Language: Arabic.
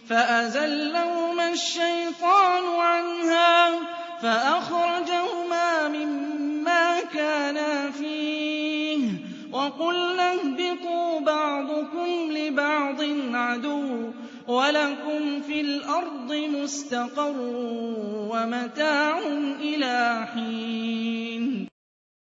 فَأَزَلَّهُمَا الشَّيْطَانُ عَنْهَا فَأَخْرَجَهُمَا مِمَّا كَانَا فِيهِ وَقُلْنَا اهْبِطُوا بَعْضُكُمْ لِبَعْضٍ عَدُوٌّ وَلَكُمْ فِي الْأَرْضِ مُسْتَقَرٌّ وَمَتَاعٌ إِلَىٰ حِينٍ